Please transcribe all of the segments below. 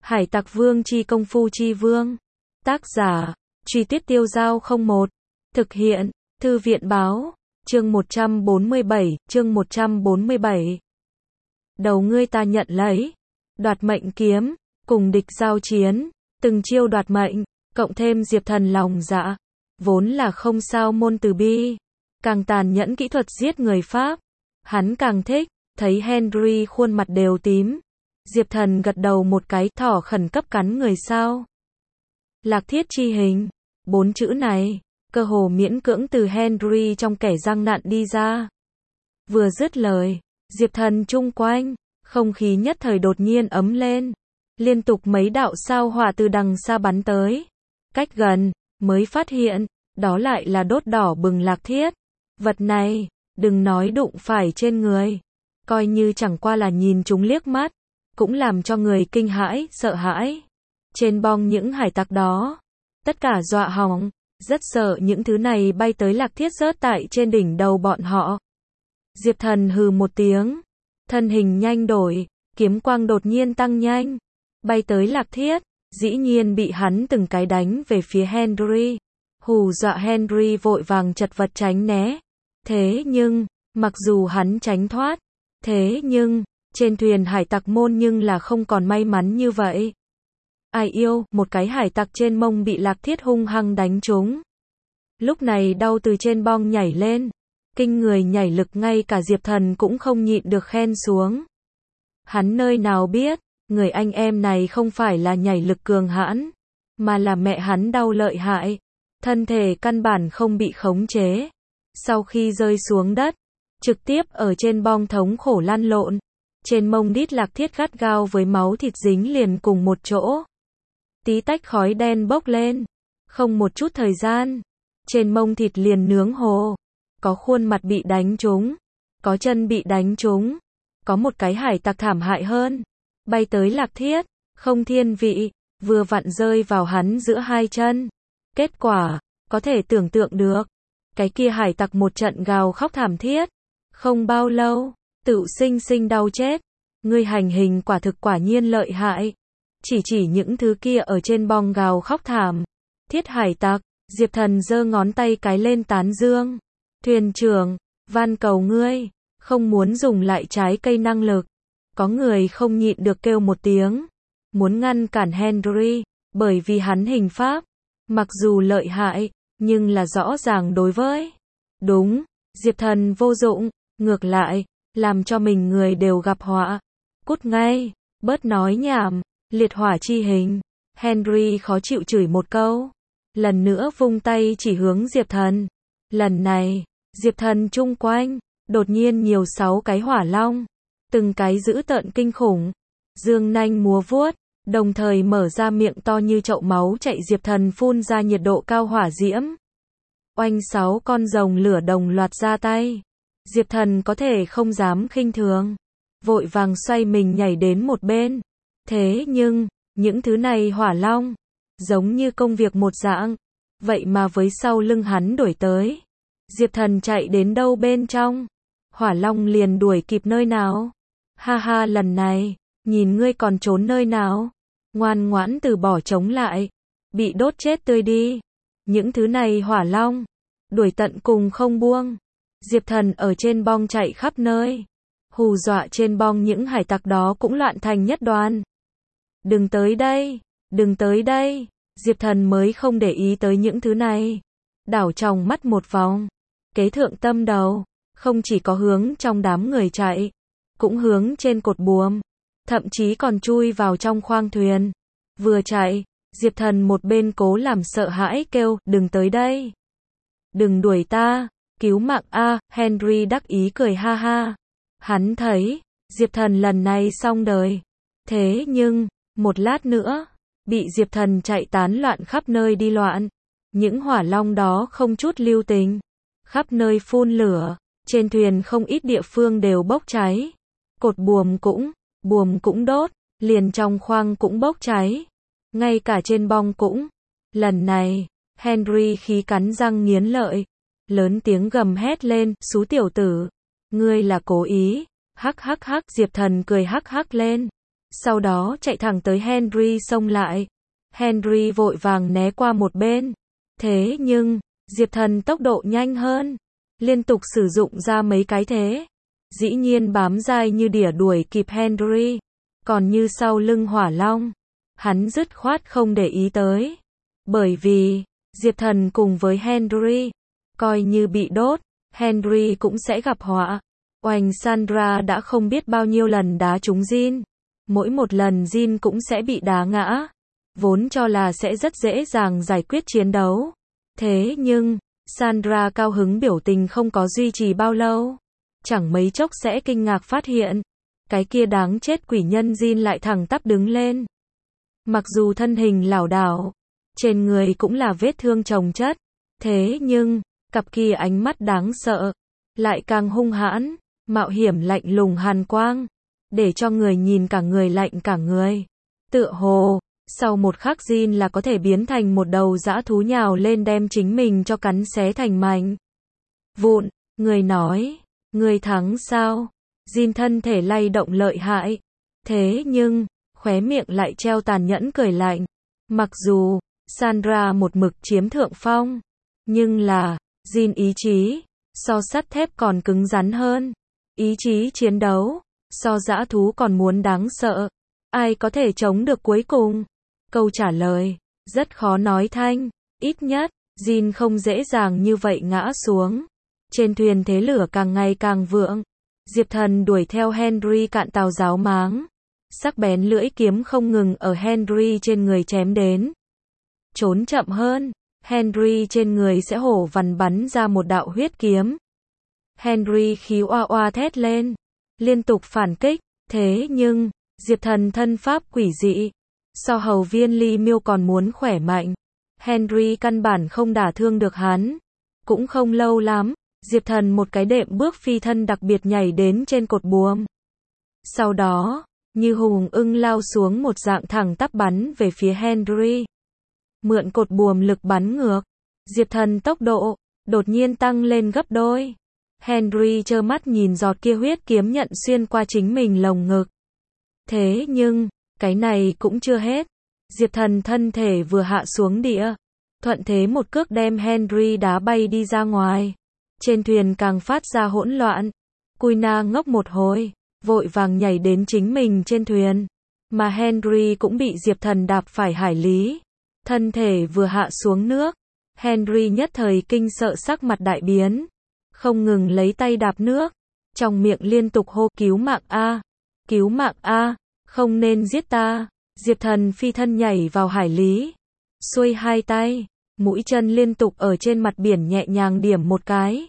Hải Tặc Vương chi công phu chi vương. Tác giả, Truy Tuyết Tiêu Giao 01. Thực hiện, Thư viện Báo. Chương 147, chương 147. Đầu ngươi ta nhận lấy. Đoạt mệnh kiếm, cùng địch giao chiến, từng chiêu đoạt mệnh, cộng thêm Diệp Thần lòng dạ. Vốn là không sao môn từ bi. Càng tàn nhẫn kỹ thuật giết người Pháp. Hắn càng thích, thấy Henry khuôn mặt đều tím. Diệp Thần gật đầu một cái, thỏ khẩn cấp cắn người sao. Lạc thiết chi hình. 4 chữ này, cơ hồ miễn cưỡng từ Henry trong kẻ răng nặn đi ra. Vừa dứt lời, Diệp Thần chung quanh, không khí nhất thời đột nhiên ấm lên. Liên tục mấy đạo sao hỏa từ đằng xa bắn tới. Cách gần, mới phát hiện, đó lại là đốt đỏ bừng lạc thiết. Vật này, đừng nói đụng phải trên người. Coi như chẳng qua là nhìn chúng liếc mắt, cũng làm cho người kinh hãi, sợ hãi. Trên bong những hải tặc đó, tất cả dọa hỏng, rất sợ những thứ này bay tới lạc thiết rớt tại trên đỉnh đầu bọn họ. Diệp Thần hừ một tiếng, thân hình nhanh đổi, kiếm quang đột nhiên tăng nhanh, bay tới lạc thiết, dĩ nhiên bị hắn từng cái đánh về phía Henry. Hù dọa Henry vội vàng chật vật tránh né. Thế nhưng, mặc dù hắn tránh thoát, thế nhưng, trên thuyền hải tặc môn nhưng là không còn may mắn như vậy. Ai yêu, một cái hải tặc trên mông bị lạc thiết hung hăng đánh trúng. Lúc này đau từ trên bong nhảy lên. Kinh người nhảy lực ngay cả Diệp Thần cũng không nhịn được khen xuống. Hắn nơi nào biết, người anh em này không phải là nhảy lực cường hãn, mà là mẹ hắn đau lợi hại. Thân thể căn bản không bị khống chế. Sau khi rơi xuống đất, trực tiếp ở trên bong thống khổ lăn lộn. Trên mông đít lạc thiết gắt gao với máu thịt dính liền cùng một chỗ. Tí tách khói đen bốc lên. Không một chút thời gian, trên mông thịt liền nướng hồ. Có khuôn mặt bị đánh trúng, có chân bị đánh trúng, có một cái hải tặc thảm hại hơn. Bay tới lạc thiết, không thiên vị, vừa vặn rơi vào hắn giữa hai chân. Kết quả, có thể tưởng tượng được. Cái kia hải tặc một trận gào khóc thảm thiết. Không bao lâu, tự sinh đau chết. Ngươi hành hình quả thực quả nhiên lợi hại. Chỉ những thứ kia ở trên bong gào khóc thảm thiết hải tặc, Diệp Thần giơ ngón tay cái lên tán dương. Thuyền trưởng, van cầu ngươi, không muốn dùng lại trái cây năng lực. Có người không nhịn được kêu một tiếng, muốn ngăn cản Henry, bởi vì hắn hình pháp, mặc dù lợi hại, nhưng là rõ ràng đối với. Đúng, Diệp Thần vô dụng, ngược lại, làm cho mình người đều gặp họa. Cút ngay, bớt nói nhảm, liệt hỏa chi hình. Henry khó chịu chửi một câu, lần nữa vung tay chỉ hướng Diệp Thần. Lần này, Diệp Thần chung quanh, đột nhiên nhiều 6 cái hỏa long, từng cái dữ tợn kinh khủng, dương nanh múa vuốt, đồng thời mở ra miệng to như chậu máu chạy. Diệp Thần phun ra nhiệt độ cao hỏa diễm. Oanh 6 con rồng lửa đồng loạt ra tay. Diệp Thần có thể không dám khinh thường, vội vàng xoay mình nhảy đến một bên. Thế nhưng, những thứ này hỏa long, giống như công việc một dạng, vậy mà với sau lưng hắn đuổi tới. Diệp Thần chạy đến đâu bên trong, hỏa long liền đuổi kịp nơi nào. Ha ha, lần này, nhìn ngươi còn trốn nơi nào. Ngoan ngoãn từ bỏ chống lại, bị đốt chết tươi đi. Những thứ này hỏa long, đuổi tận cùng không buông. Diệp Thần ở trên bong chạy khắp nơi, hù dọa trên bong những hải tặc đó cũng loạn thành nhất đoàn. Đừng tới đây, đừng tới đây. Diệp Thần mới không để ý tới những thứ này. Đảo tròng mắt một vòng, kế thượng tâm đầu, không chỉ có hướng trong đám người chạy, cũng hướng trên cột buồm, thậm chí còn chui vào trong khoang thuyền. Vừa chạy, Diệp Thần một bên cố làm sợ hãi kêu, đừng tới đây. Đừng đuổi ta, cứu mạng a. Henry đắc ý cười ha ha. Hắn thấy, Diệp Thần lần này xong đời. Thế nhưng, một lát nữa, bị Diệp Thần chạy tán loạn khắp nơi đi loạn. Những hỏa long đó không chút lưu tình, khắp nơi phun lửa, trên thuyền không ít địa phương đều bốc cháy. Cột buồm cũng đốt, liền trong khoang cũng bốc cháy. Ngay cả trên bong cũng. Lần này, Henry khí cắn răng nghiến lợi, lớn tiếng gầm hét lên, xú tiểu tử, ngươi là cố ý. Hắc hắc hắc. Diệp Thần cười hắc hắc lên. sau đó chạy thẳng tới Henry xông lại. Henry vội vàng né qua một bên. Thế nhưng, Diệp Thần tốc độ nhanh hơn, liên tục sử dụng ra mấy cái thế. Dĩ nhiên bám dai như đỉa đuổi kịp Henry, còn như sau lưng hỏa long, hắn dứt khoát không để ý tới. Bởi vì, Diệp Thần cùng với Henry, coi như bị đốt, Henry cũng sẽ gặp họa. Oanh Sandra đã không biết bao nhiêu lần đá trúng Jin. Mỗi một lần Jin cũng sẽ bị đá ngã. Vốn cho là sẽ rất dễ dàng giải quyết chiến đấu. Thế nhưng, Sandra cao hứng biểu tình không có duy trì bao lâu. Chẳng mấy chốc sẽ kinh ngạc phát hiện. Cái kia đáng chết quỷ nhân Jin lại thẳng tắp đứng lên. Mặc dù thân hình lảo đảo, trên người cũng là vết thương chồng chất. Thế nhưng, cặp kia ánh mắt đáng sợ, lại càng hung hãn, mạo hiểm lạnh lùng hàn quang, để cho người nhìn cả người lạnh cả người. Tựa hồ, sau một khắc Jin là có thể biến thành một đầu dã thú nhào lên đem chính mình cho cắn xé thành mảnh vụn. Người nói, người thắng sao? Jin thân thể lay động lợi hại. Thế nhưng, khóe miệng lại treo tàn nhẫn cười lạnh. Mặc dù, Sandra một mực chiếm thượng phong, nhưng là, Jin ý chí, so sắt thép còn cứng rắn hơn. Ý chí chiến đấu, so dã thú còn muốn đáng sợ. Ai có thể chống được cuối cùng? Câu trả lời, rất khó nói thanh. Ít nhất, Jin không dễ dàng như vậy ngã xuống. Trên thuyền thế lửa càng ngày càng vượng. Diệp Thần đuổi theo Henry cạn tàu giáo máng. Sắc bén lưỡi kiếm không ngừng ở Henry trên người chém đến. Trốn chậm hơn, Henry trên người sẽ hổ vằn bắn ra một đạo huyết kiếm. Henry khí oa oa thét lên, liên tục phản kích. Thế nhưng, Diệp Thần thân pháp quỷ dị, so hầu viên ly miêu còn muốn khỏe mạnh. Henry căn bản không đả thương được hắn. Cũng không lâu lắm, Diệp Thần một cái đệm bước phi thân đặc biệt nhảy đến trên cột buồm. Sau đó, như hùng ưng lao xuống một dạng thẳng tắp bắn về phía Henry. Mượn cột buồm lực bắn ngược, Diệp Thần tốc độ đột nhiên tăng lên gấp đôi. Henry trơ mắt nhìn giọt kia huyết kiếm nhận xuyên qua chính mình lồng ngực. Thế nhưng, cái này cũng chưa hết. Diệp Thần thân thể vừa hạ xuống địa, thuận thế một cước đem Henry đá bay đi ra ngoài. Trên thuyền càng phát ra hỗn loạn. Kuina ngốc một hồi, vội vàng nhảy đến chính mình trên thuyền. Mà Henry cũng bị Diệp Thần đạp phải hải lý. Thân thể vừa hạ xuống nước, Henry nhất thời kinh sợ sắc mặt đại biến. Không ngừng lấy tay đạp nước, trong miệng liên tục hô cứu mạng a, cứu mạng a, không nên giết ta. Diệp Thần phi thân nhảy vào hải lý, xuôi hai tay, mũi chân liên tục ở trên mặt biển nhẹ nhàng điểm một cái.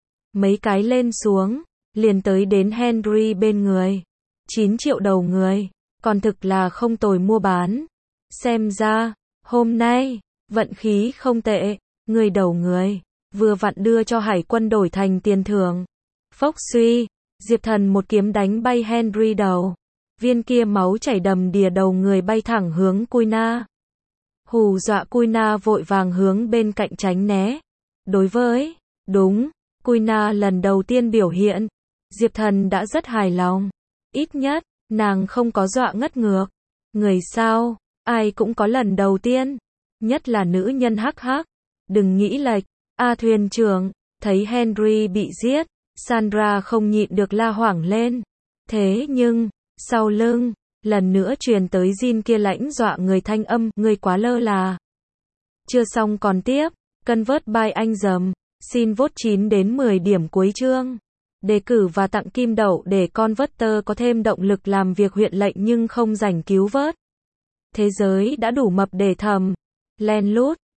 Mấy cái lên xuống, liền tới đến Henry bên người. 9 triệu đầu người, còn thực là không tồi mua bán. Xem ra, hôm nay, vận khí không tệ, người đầu người, vừa vặn đưa cho hải quân đổi thành tiền thưởng. Phốc suy, Diệp Thần một kiếm đánh bay Henry đầu. Viên kia máu chảy đầm đìa đầu người bay thẳng hướng Kuina. Hù dọa Kuina vội vàng hướng bên cạnh tránh né. Đối với, đúng, Kuina lần đầu tiên biểu hiện, Diệp Thần đã rất hài lòng. Ít nhất, nàng không có dọa ngất ngược. Người sao, ai cũng có lần đầu tiên. Nhất là nữ nhân hắc hắc. Đừng nghĩ lệch. Thuyền trưởng, thấy Henry bị giết, Sandra không nhịn được la hoảng lên. Thế nhưng, sau lưng, lần nữa truyền tới Jin kia lãnh dọa người thanh âm, người quá lơ là. Chưa xong còn tiếp, Convert by anh dầm, xin vote 9 đến 10 điểm cuối chương. Đề cử và tặng kim đậu để Converter có thêm động lực làm việc huyện lệnh nhưng không rảnh cứu vớt. Thế giới đã đủ mập để thầm, len lút.